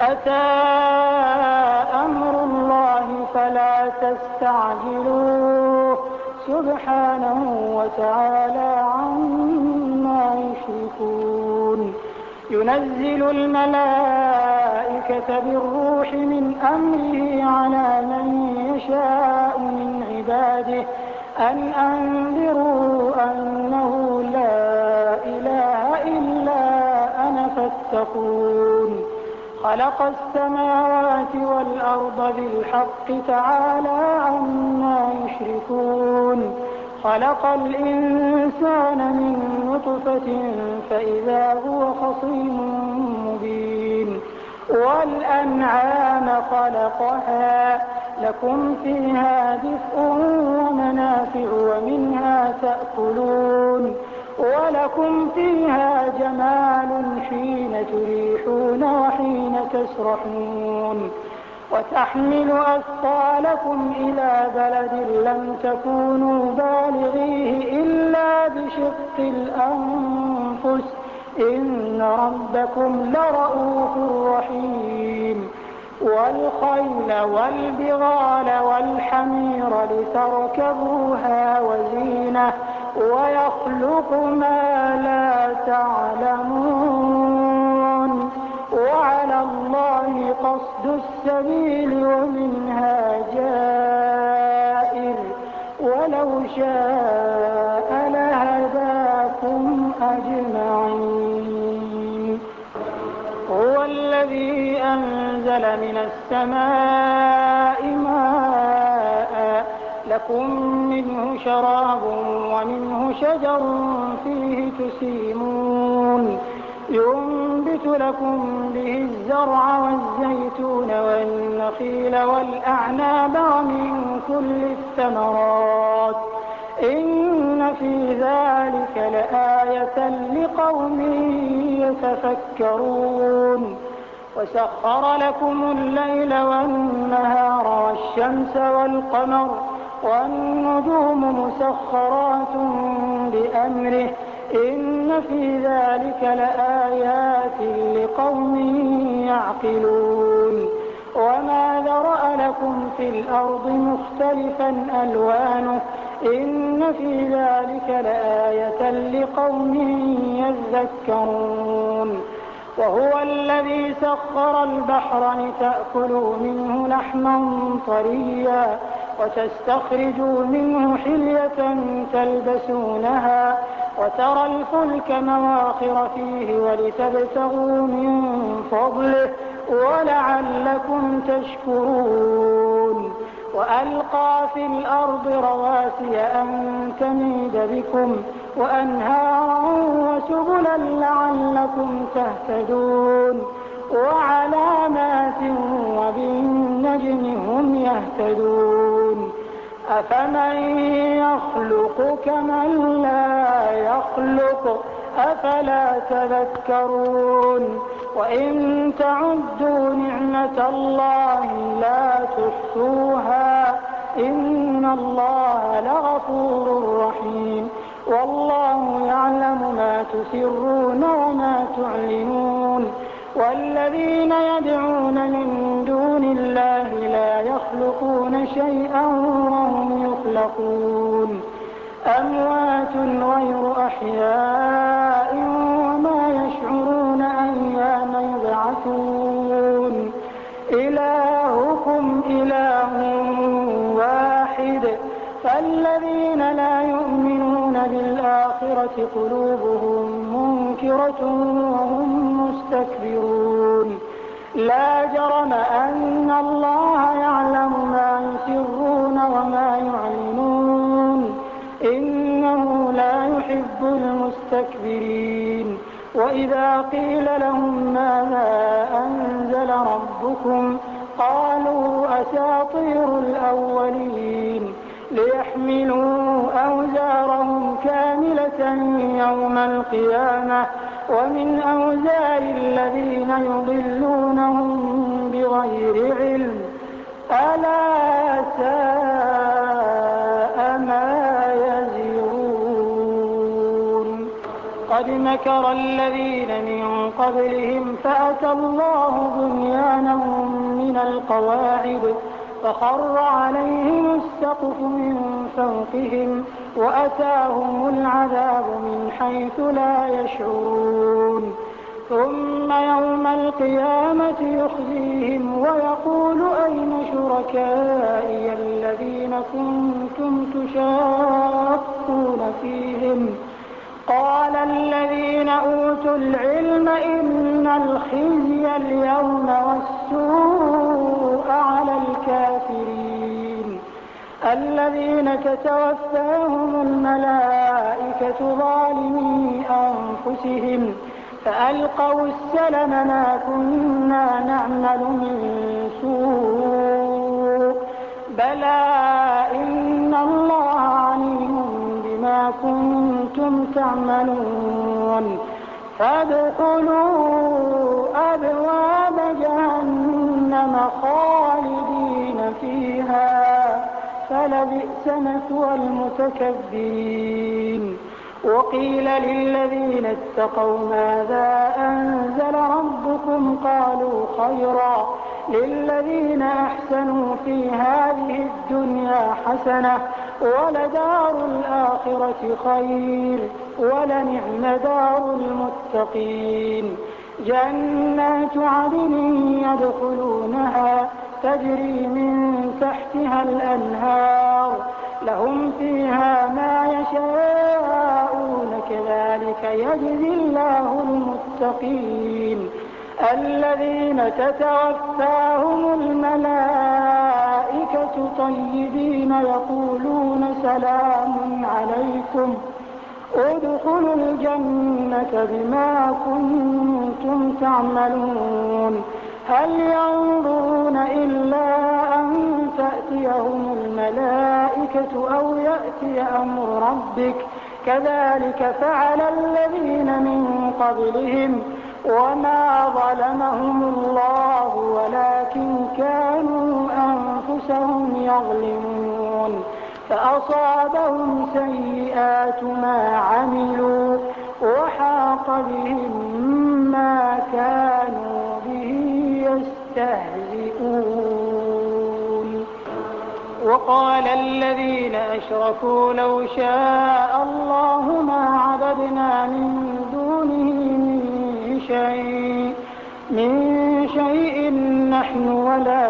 أتى أمر الله فلا تستعجلوه سبحانه وتعالى عما يشركون ينزل الملائكة بالروح من أمره على من يشاء من عباده أن أنذروا أنه لا إله إلا أنا فاتقون خلق السماوات والأرض بالحق تعالى عما يشركون خلق الإنسان من نطفة فإذا هو خصيم مبين والأنعام خلقها لكم فيها دفء ومنافع ومنها تأكلون ولكم فيها جمال حين تريحون وحين تسرحون وتحمل أثقالكم إلى بلد لم تكونوا بالغيه إلا بشق الأنفس إن ربكم لرءوف رحيم والخيل والبغال والحمير لتركبوها وزينة ويخلق ما لا تعلمون وعلى الله قصد السبيل ومنها جائر ولو شاء لهداكم أجمعين هو الذي أنزل من السماء ماء لكم منه شراب ومنه شجر فيه تسيمون ينبت لكم به الزرع والزيتون والنخيل والأعناب ومن كل الثمرات إن في ذلك لآية لقوم يتفكرون وسخر لكم الليل والنهار والشمس والقمر والنجوم مسخرات بأمره إن في ذلك لآيات لقوم يعقلون وما ذرأ لكم في الأرض مختلفا ألوانه إن في ذلك لآية لقوم يذكرون وهو الذي سخر البحر لتأكلوا منه لحما طريا وتستخرجوا منه حلية تلبسونها وترى الفلك مواخر فيه ولتبتغوا من فضله ولعلكم تشكرون وألقى في الأرض رواسي أن تميد بكم وأنهارا وسبلا لعلكم تهتدون وعلامات وبالنجم هم يهتدون أفمن يخلق كمن لا يخلق أفلا تذكرون وإن تعدوا نعمة الله لا تحصوها إن الله لغفور رحيم والله يعلم ما تسرون وما تعلنون والذين يدعون من دون الله لا يخلقون شيئا وهم يخلقون أموات غير أحياء وما يشعرون أيان يبعثون إلهكم إله واحد فالذين لا يؤمنون بالآخرة قلوبهم منكرة وهم مستكبرون لا جرم أن الله يعلم ما يسرون وما يعلنون إنه لا يحب المستكبرين وإذا قيل لهم ماذا أنزل ربكم قالوا أساطير الأولين ليحملوا أوزارهم كاملة يوم القيامة ومن أوزار الذين يضلونهم بغير علم ألا ساء ما يزرون قد مكر الذين من قبلهم فأتى الله بنيانهم القواعد فخر عليهم السقف من فوقهم وأتاهم العذاب من حيث لا يشعرون ثم يوم القيامة يخزيهم ويقول أين شركائي الذين كنتم تشاقون فيهم قال الذين أوتوا العلم إن الخزي اليوم والسوء على الكافرين الذين تتوفاهم الملائكة ظالمي أنفسهم فألقوا السلم ما كنا نعمل من سوء بلى إن الله عليم بما كنتم تعملون فادخلوا أبواب جهنم خالدين فيها فلبئس مثوى المتكبرين وقيل للذين اتقوا ماذا أنزل ربكم قالوا خيرا للذين أحسنوا في هذه الدنيا حسنة ولدار الآخرة خير ولنعم دار المتقين جنات عدن يدخلونها تجري من تحتها الأنهار لهم فيها ما يشاءون كذلك يجزي الله المتقين الذين تتوفاهم الملائكة طيبين يقولون سلام عليكم ادخلوا الجنة بما كنتم تعملون هل ينظرون إلا أن تأتيهم الملائكة أو يأتي أمر ربك كذلك فعل الذين من قبلهم وما ظلمهم الله ولكن كانوا أنفسهم يظلمون فأصابهم سيئات ما عملوا وحاق بهم ما كانوا به يستهزئون وقال الذين أشركوا لو شاء الله ما عبدنا من دونه من شيء نحن ولا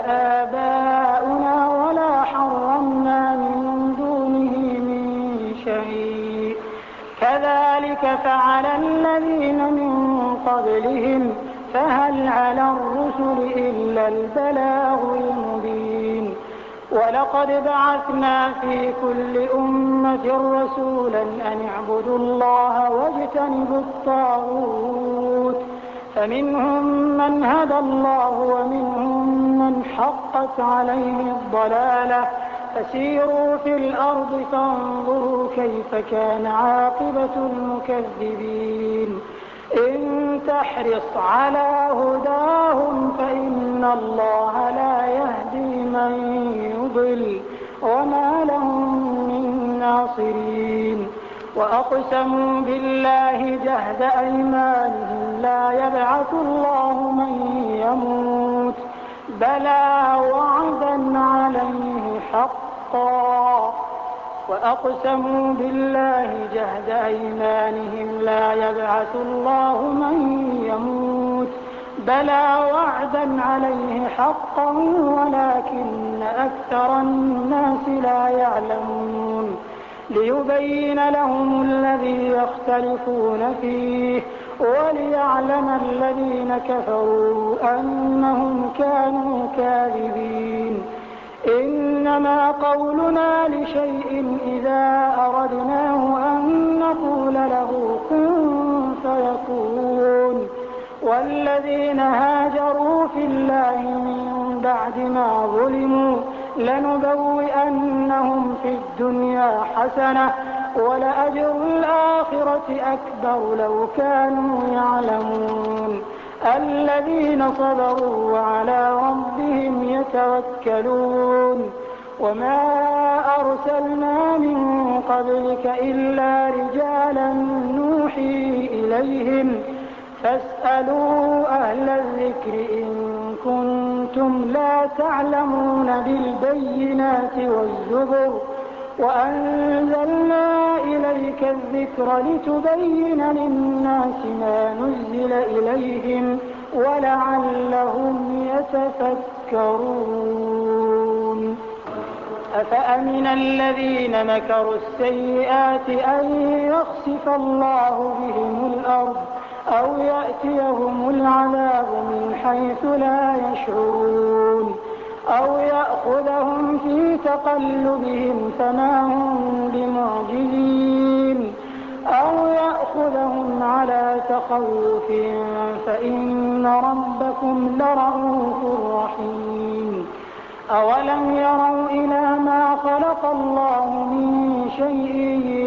آباؤنا ولا حرمنا من دونه من شيء كذلك فعل الذين من قبلهم فهل على الرسل إلا البلاغ المبين ولقد بعثنا في كل أمة رسولا أن اعبدوا الله واجتنبوا الطاغوت فمنهم من هدى الله ومنهم من حقت عليه الضلالة فسيروا في الأرض فانظروا كيف كان عاقبة المكذبين إن تحرص على هداهم فإن الله لا يهدي من يضل وما لهم من ناصرين وأقسموا بالله جهد أيمانهم لا يبعث الله من يموت بلى وعدا عليه حقا وأقسموا بالله جهد أيمانهم لا يبعث الله من يموت بلى وعدا عليه حقا ولكن أكثر الناس لا يعلمون ليبين لهم الذي يختلفون فيه وليعلم الذين كفروا أنهم كانوا كاذبين إنما قولنا لشيء إذا أردناه أن نقول له كن فيكون والذين هاجروا في الله من بعد ما ظلموا لنبوئنهم في الدنيا حسنة ولأجر الآخرة أكبر لو كانوا يعلمون الذين صبروا وعلى ربهم يتوكلون وما أرسلنا من قبلك إلا رجالا نوحي إليهم فاسألوا أهل الذكر إن كنتم كنتم لا تعلمون بالبينات والزبر وأنزلنا إليك الذكر لتبين للناس ما نزل إليهم ولعلهم يتفكرون أفأمن الذين مكروا السيئات أن يخسف الله بهم الأرض أو يأتيهم العذاب من حيث لا يشعرون أو يأخذهم في تقلبهم فما هم بمعجزين أو يأخذهم على تخوف فإن ربكم لرءوف رحيم أولم يروا إلى ما خلق الله من شيء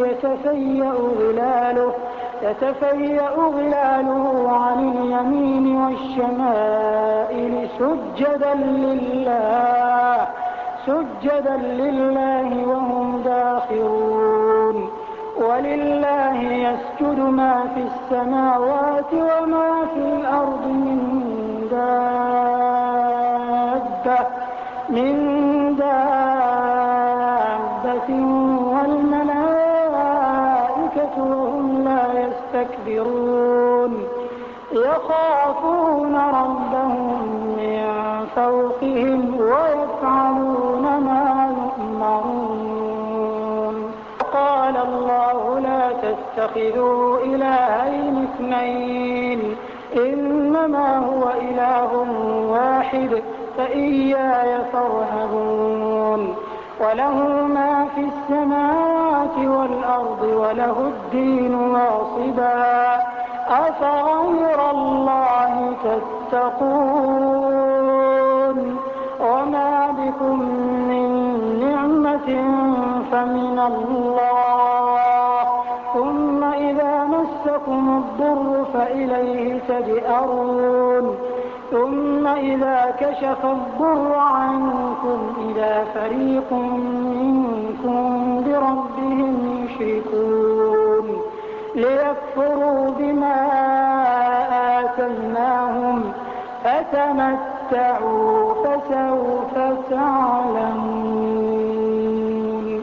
يتفيأ ظلاله عن اليمين والشمائل سجدا لله وهم داخرون ولله يسجد ما في السماوات وما في الأرض من دابة والملائكة وهم لا يستكبرون يخافون ربهم من فوقهم ويفعلون ما يؤمرون قال الله لا تتخذوا إلهين اثنين إنما هو إله واحد فإياي فارهبون وله ما في السماوات والأرض وله الدين واصبا أفغير الله تتقون وما بكم من نعمة فمن الله ثم إذا مسكم الضر فإليه تجأرون ثم إذا كشف الضر عنكم إذا فريق منكم بربهم يشركون ليكفروا بما آتيناهم فتمتعوا فسوف تعلمون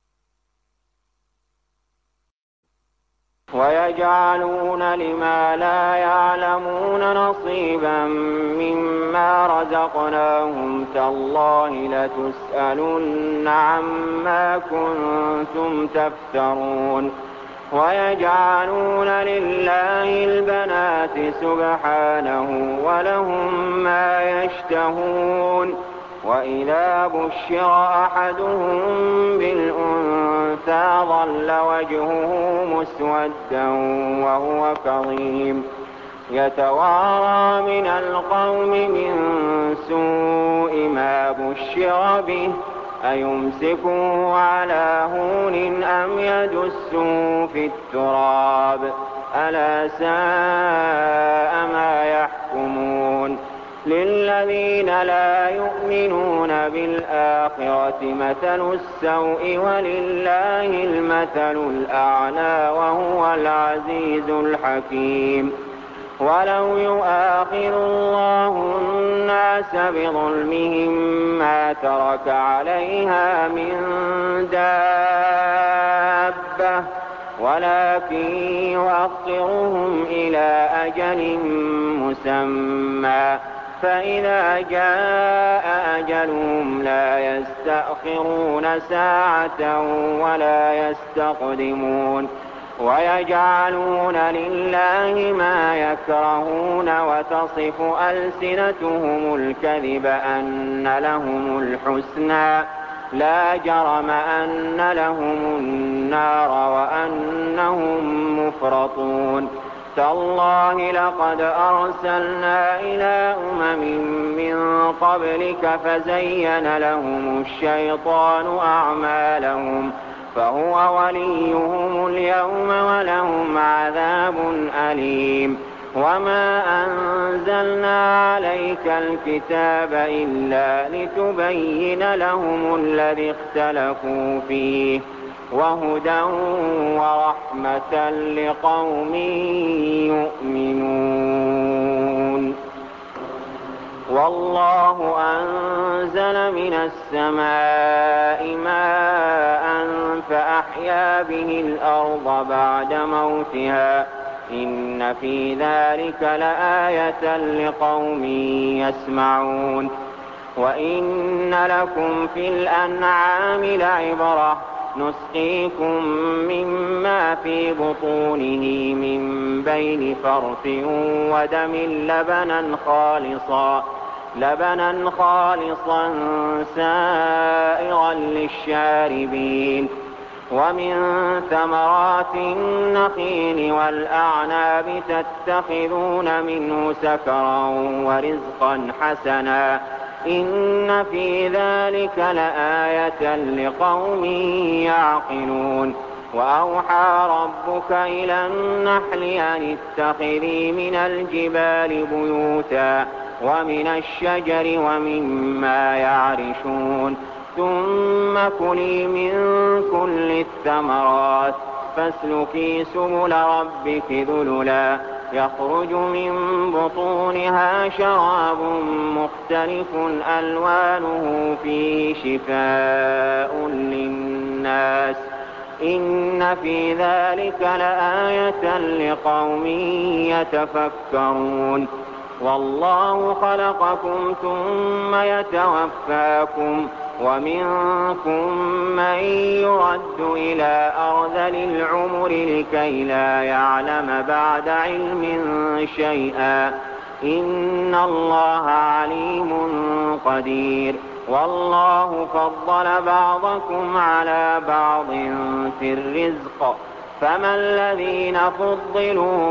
ويجعلون لما لا يعلمون نصيبا مما رزقناهم تالله لتسألن عما كنتم تفترون ويجعلون لله البنات سبحانه ولهم ما يشتهون وإذا بشر أحدهم بالأنثى ظل وجهه مسودا وهو كظيم يتوارى من القوم من سوء ما بشر به أيمسكه على هون أم يدسه في التراب ألا ساء ما يحكمون للذين لا يؤمنون بالآخرة مثل السوء ولله المثل الأعلى وهو العزيز الحكيم ولو يؤاخذ الله الناس بظلمهم ما ترك عليها من دابة ولكن يؤخرهم إلى أجل مسمى فإذا جاء أجلهم لا يستأخرون ساعة ولا يستقدمون ويجعلون لله ما يكرهون وتصف ألسنتهم الكذب أن لهم الحسنى لا جرم أن لهم النار وأنهم مفرطون تالله لقد أرسلنا إلى من قبلك فزين لهم الشيطان أعمالهم فهو وليهم اليوم ولهم عذاب أليم وما أنزلنا عليك الكتاب إلا لتبين لهم الذي اختلفوا فيه وهدى ورحمة لقوم يؤمنون والله أنزل من السماء ماء فأحيا به الأرض بعد موتها إن في ذلك لآية لقوم يسمعون وإن لكم في الأنعام لعبرة نسقيكم مما في بطونه من بين فرث ودم لبنا خالصا سائغا للشاربين ومن ثمرات النخيل والأعناب تتخذون منه سكرا ورزقا حسنا إن في ذلك لآية لقوم يعقلون وأوحى ربك إلى النحل أن اتخذي من الجبال بيوتا ومن الشجر ومما يعرشون ثم كلي من كل الثمرات فاسلكي سبل ربك ذللا يخرج من بطونها شراب مختلف ألوانه فيه شفاء للناس إن في ذلك لآية لقوم يتفكرون والله خلقكم ثم يتوفاكم ومنكم من يرد إلى أرذل العمر لكي لا يعلم بعد علم شيئا إن الله عليم قدير والله فضل بعضكم على بعض في الرزق فما الذين فضلوا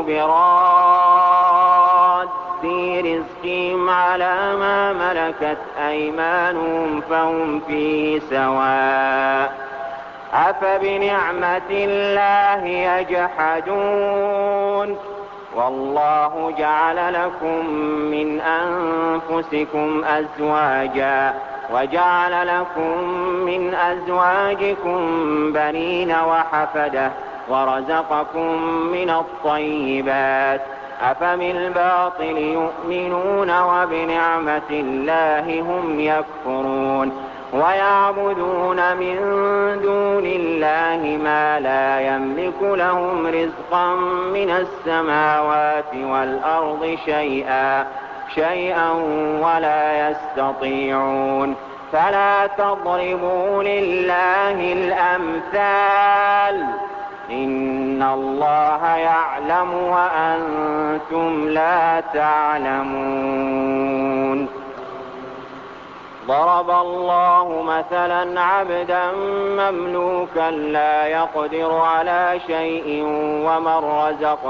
براد رزقهم على ما ملكت أيمانهم فهم فيه سواء أفبنعمة الله يجحدون والله جعل لكم من أنفسكم أزواجا وجعل لكم من أزواجكم بنين وحفدة ورزقكم من الطيبات أفبالباطل يؤمنون وبنعمة الله هم يكفرون ويعبدون من دون الله ما لا يملك لهم رزقا من السماوات والأرض شيئا ولا يستطيعون فلا تضربوا لله الأمثال إن الله يعلم وأنتم لا تعلمون ضرب الله مثلا عبدا مملوكا لا يقدر على شيء ومن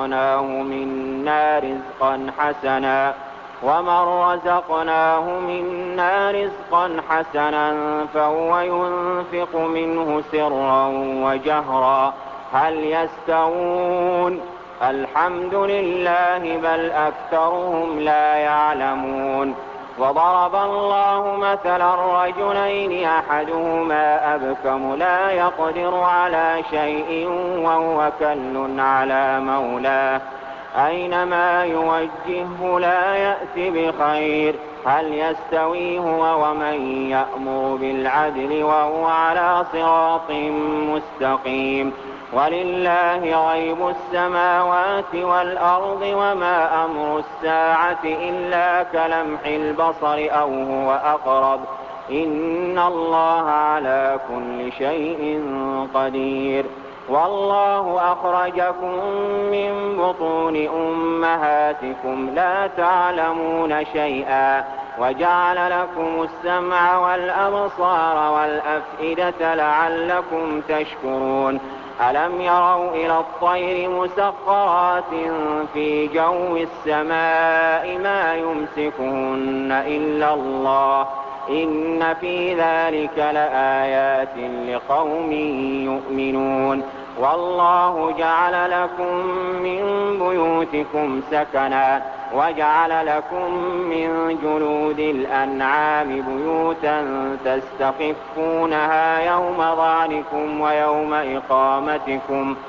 رزقناه منا رزقا حسنا فهو ينفق منه سرا وجهرا هل يستوون الحمد لله بل أكثرهم لا يعلمون وضرب الله مثلا رجلين أحدهما أبكم لا يقدر على شيء وهو كل على مولاه أينما يوجهه لا يأت بخير هل يستوي هو ومن يأمر بالعدل وهو على صراط مستقيم ولله غيب السماوات والأرض وما أمر الساعة إلا كلمح البصر أو هو أقرب إن الله على كل شيء قدير والله أخرجكم من بطون أمهاتكم لا تعلمون شيئا وجعل لكم السمع والأبصار والأفئدة لعلكم تشكرون ألم يروا إلى الطير مسخرات في جو السماء ما يمسكهن إلا الله إن في ذلك لآيات لقوم يؤمنون والله جعل لكم من بيوتكم سكنا وجعل لكم من جلود الأنعام بيوتا تستخفونها يوم ظعنكم ويوم إقامتكم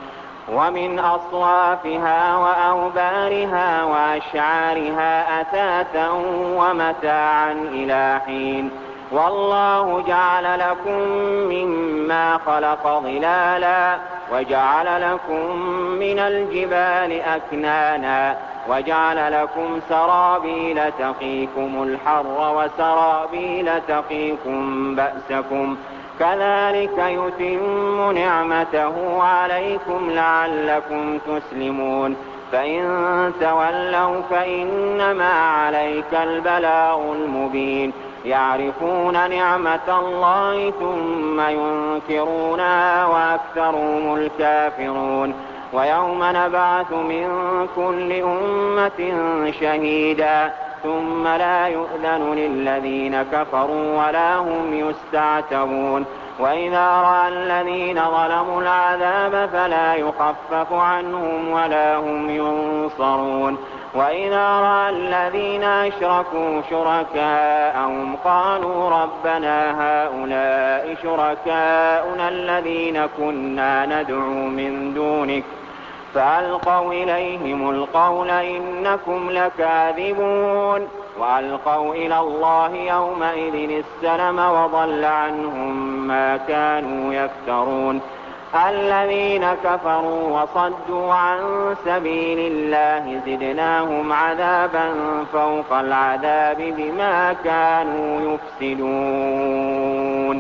ومن أصوافها وأوبارها وأشعارها أثاثا ومتاعا إلى حين. والله جعل لكم مما خلق ظلالا وجعل لكم من الجبال أكنانا وجعل لكم سرابيل تقيكم الحر وسرابيل تقيكم بأسكم كذلك يتم نعمته عليكم لعلكم تسلمون. فإن تولوا فإنما عليك البلاغ المبين. يعرفون نعمة الله ثم ينكرونها وأكثرهم الكافرون. ويوم نبعث من كل أمة شهيدا ثم لا يؤذن للذين كفروا ولا هم يستعتبون. وإذا رأى الذين ظلموا العذاب فلا يخفف عنهم ولا هم ينصرون. وإذا رأى الذين أشركوا شركاءهم قالوا ربنا هؤلاء شركاؤنا الذين كنا ندعو من دونك فألقوا إليهم القول إنكم لكاذبون. وألقوا إلى الله يومئذ السلم وضل عنهم ما كانوا يفترون. الذين كفروا وصدوا عن سبيل الله زدناهم عذابا فوق العذاب بما كانوا يفسدون.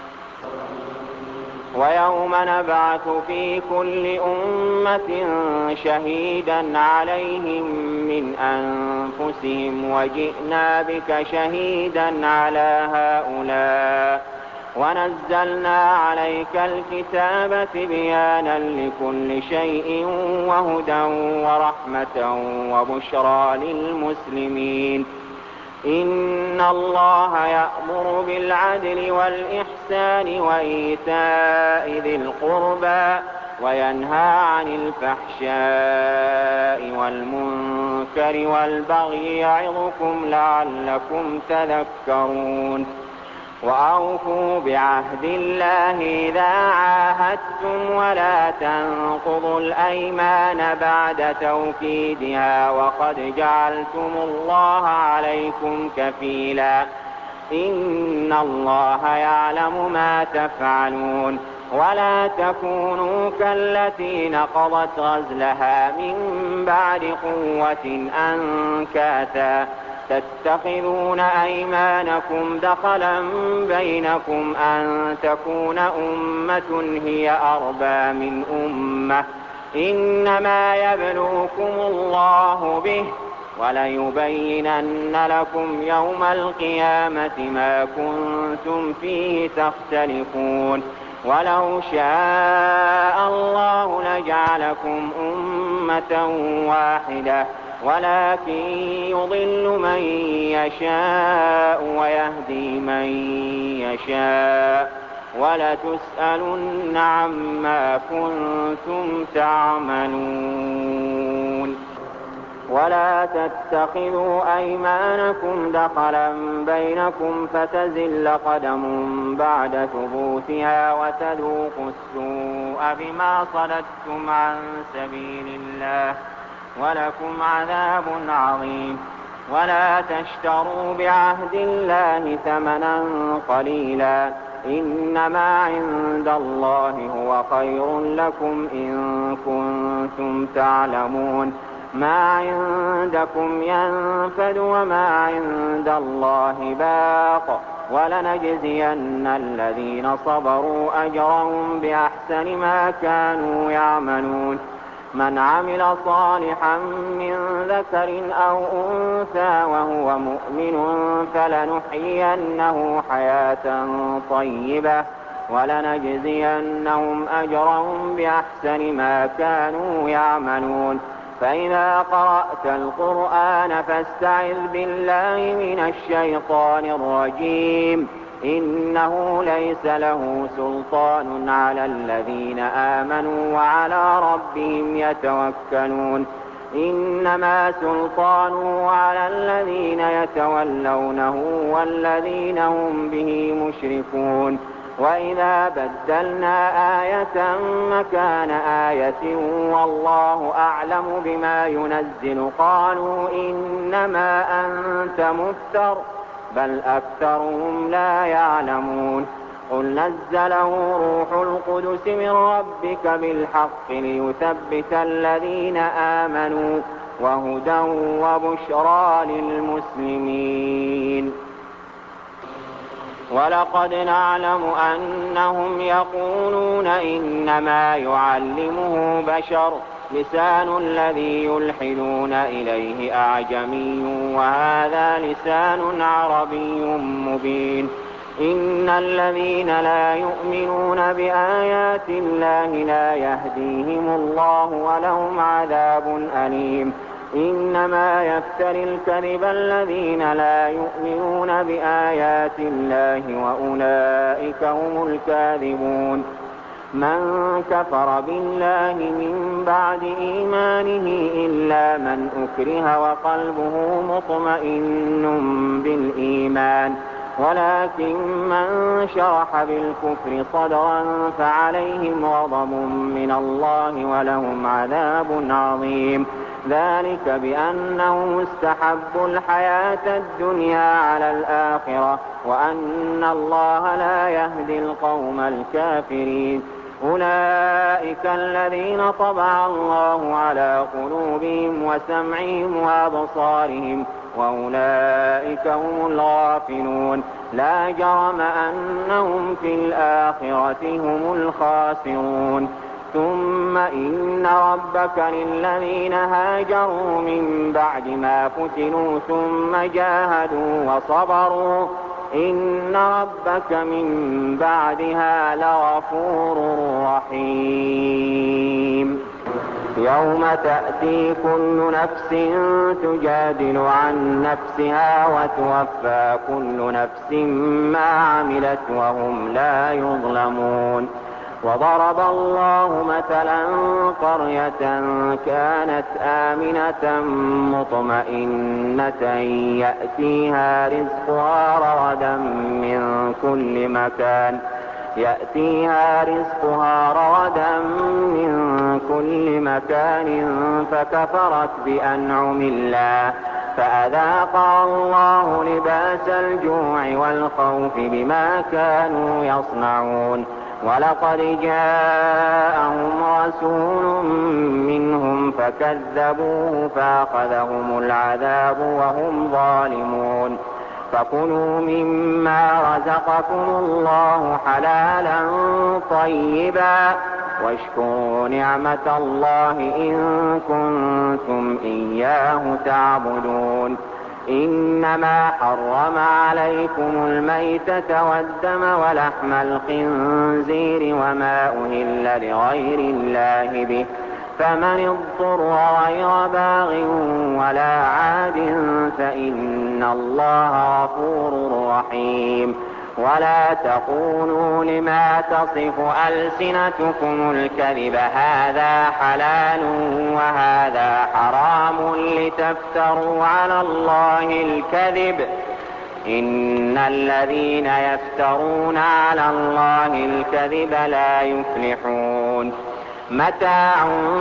ويوم نبعث في كل أمة شهيدا عليهم من أنفسهم وجئنا بك شهيدا على هؤلاء ونزلنا عليك الكتاب تبيانا لكل شيء وهدى ورحمة وبشرى للمسلمين. إن الله يأمر بالعدل والإحسان وإيتاء ذي القربى وينهى عن الفحشاء والمنكر والبغي يعظكم لعلكم تذكرون. وأوفوا بعهد الله إذا عاهدتم ولا تنقضوا الأيمان بعد توكيدها وقد جعلتم الله عليكم كفيلا. إن الله يعلم ما تفعلون. ولا تكونوا كالتي نقضت غزلها من بعد قوة أنكاثا تتخذون أيمانكم دخلا بينكم أن تكون أمة هي أربى من أمة إنما يبلوكم الله به وليبينن لكم يوم القيامة ما كنتم فيه تختلفون. ولو شاء الله لجعلكم أمة واحدة ولكن يضل من يشاء ويهدي من يشاء ولتسألن عما كنتم تعملون. ولا تتخذوا أيمانكم دخلا بينكم فتزل قدم بعد ثبوتها وتذوقوا السوء بما صددتم عن سبيل الله ولكم عذاب عظيم. ولا تشتروا بعهد الله ثمنا قليلا إنما عند الله هو خير لكم إن كنتم تعلمون. ما عندكم ينفد وما عند الله باق ولنجزين الذين صبروا أجرهم بأحسن ما كانوا يعملون. من عمل صالحا من ذكر أو أنثى وهو مؤمن فلنحيينه حياة طيبة ولنجزينهم أجرهم بأحسن ما كانوا يعملون. فإذا قرأت القرآن فاستعذ بالله من الشيطان الرجيم إنه ليس له سلطان على الذين آمنوا وعلى ربهم يتوكلون. إنما سلطانه على الذين يتولونه والذين هم به مشركون. وإذا بدلنا آية مكان آية والله أعلم بما ينزل قالوا إنما أنت مفتر بل أكثرهم لا يعلمون قل نزله روح القدس من ربك بالحق ليثبت الذين آمنوا وهدى وبشرى للمسلمين ولقد نعلم أنهم يقولون إنما يعلمه بشر لسان الذي يلحدون إليه أعجمي وهذا لسان عربي مبين إن الذين لا يؤمنون بآيات الله لا يهديهم الله ولهم عذاب أليم إنما يفتري الكذب الذين لا يؤمنون بآيات الله وأولئك هم الكاذبون من كفر بالله من بعد إيمانه إلا من أكره وقلبه مطمئن بالإيمان ولكن من شرح بالكفر صدرا فعليهم غضب من الله ولهم عذاب عظيم ذلك بأنهم استحبوا الحياة الدنيا على الآخرة وأن الله لا يهدي القوم الكافرين أولئك الذين طبع الله على قلوبهم وسمعهم وأبصارهم وأولئك هم الغافلون لا جرم أنهم في الآخرة هم الخاسرون ثم إن ربك للذين هاجروا من بعد ما فتنوا ثم جاهدوا وصبروا إن ربك من بعدها لغفور رحيم يوم تأتي كل نفس تجادل عن نفسها وتوفى كل نفس ما عملت وهم لا يظلمون وضرب الله مثلا قرية كانت آمنة مطمئنة يأتيها رزقها رغدا من كل مكان فكفرت بأنعم الله فأذاقها الله لباس الجوع والخوف بما كانوا يصنعون ولقد جاءهم رسول منهم فكذبوه فأخذهم العذاب وهم ظالمون فكلوا مما رزقكم الله حلالا طيبا واشكروا نعمة الله إن كنتم إياه تعبدون إنما حرم عليكم الميتة والدم ولحم الخنزير وما أهل لغير الله به فمن اضطر غير باغ ولا عاد فإن الله غفور رحيم ولا تقولوا لما تصف ألسنتكم الكذب هذا حلال وهذا حرام لتفتروا على الله الكذب إن الذين يفترون على الله الكذب لا يفلحون متاع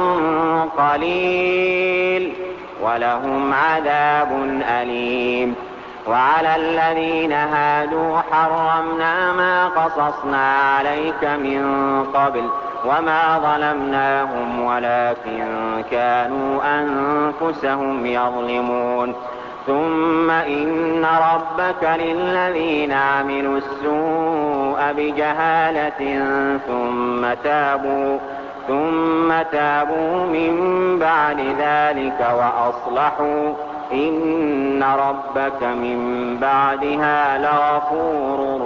قليل ولهم عذاب أليم وعلى الذين هادوا حرمنا ما قصصنا عليك من قبل وما ظلمناهم ولكن كانوا أنفسهم يظلمون ثم إن ربك للذين عملوا السوء بجهالة ثم تابوا من بعد ذلك وأصلحوا إن ربك من بعدها لغفور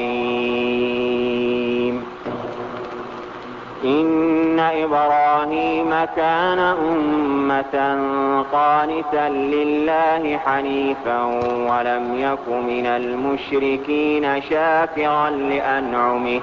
رحيم إن إبراهيم كان أمة قانتا لله حنيفا ولم يك من المشركين شاكرا لأنعمه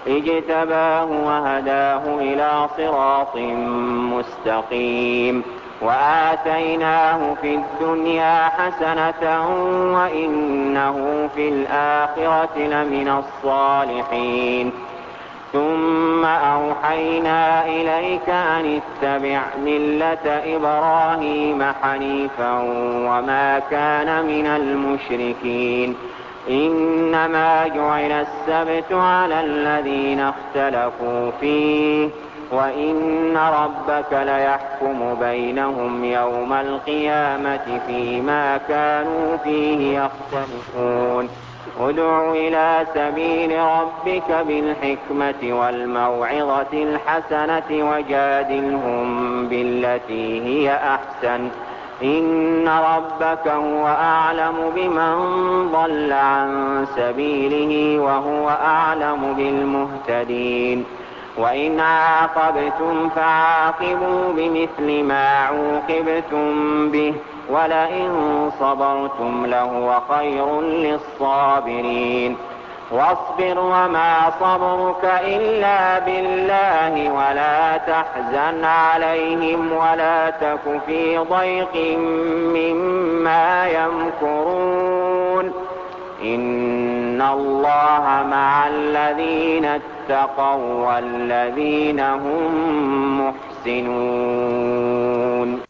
اجتباه وهداه إلى صراط مستقيم وآتيناه في الدنيا حسنة وإنه في الآخرة لمن الصالحين ثم أوحينا إليك أن اتبع ملة إبراهيم حنيفا وما كان من المشركين إنما جعل السبت على الذين اختلفوا فيه وإن ربك ليحكم بينهم يوم القيامة فيما كانوا فيه يختلفون ادع إلى سبيل ربك بالحكمة والموعظة الحسنة وجادلهم بالتي هي أحسن إن ربك هو أعلم بمن ضل عن سبيله وهو أعلم بالمهتدين وإن عاقبتم فعاقبوا بمثل ما عوقبتم به ولئن صبرتم لهو خير للصابرين واصبر وما صبرك إلا بالله ولا تحزن عليهم ولا تك في ضيق مما يمكرون إن الله مع الذين اتقوا والذين هم محسنون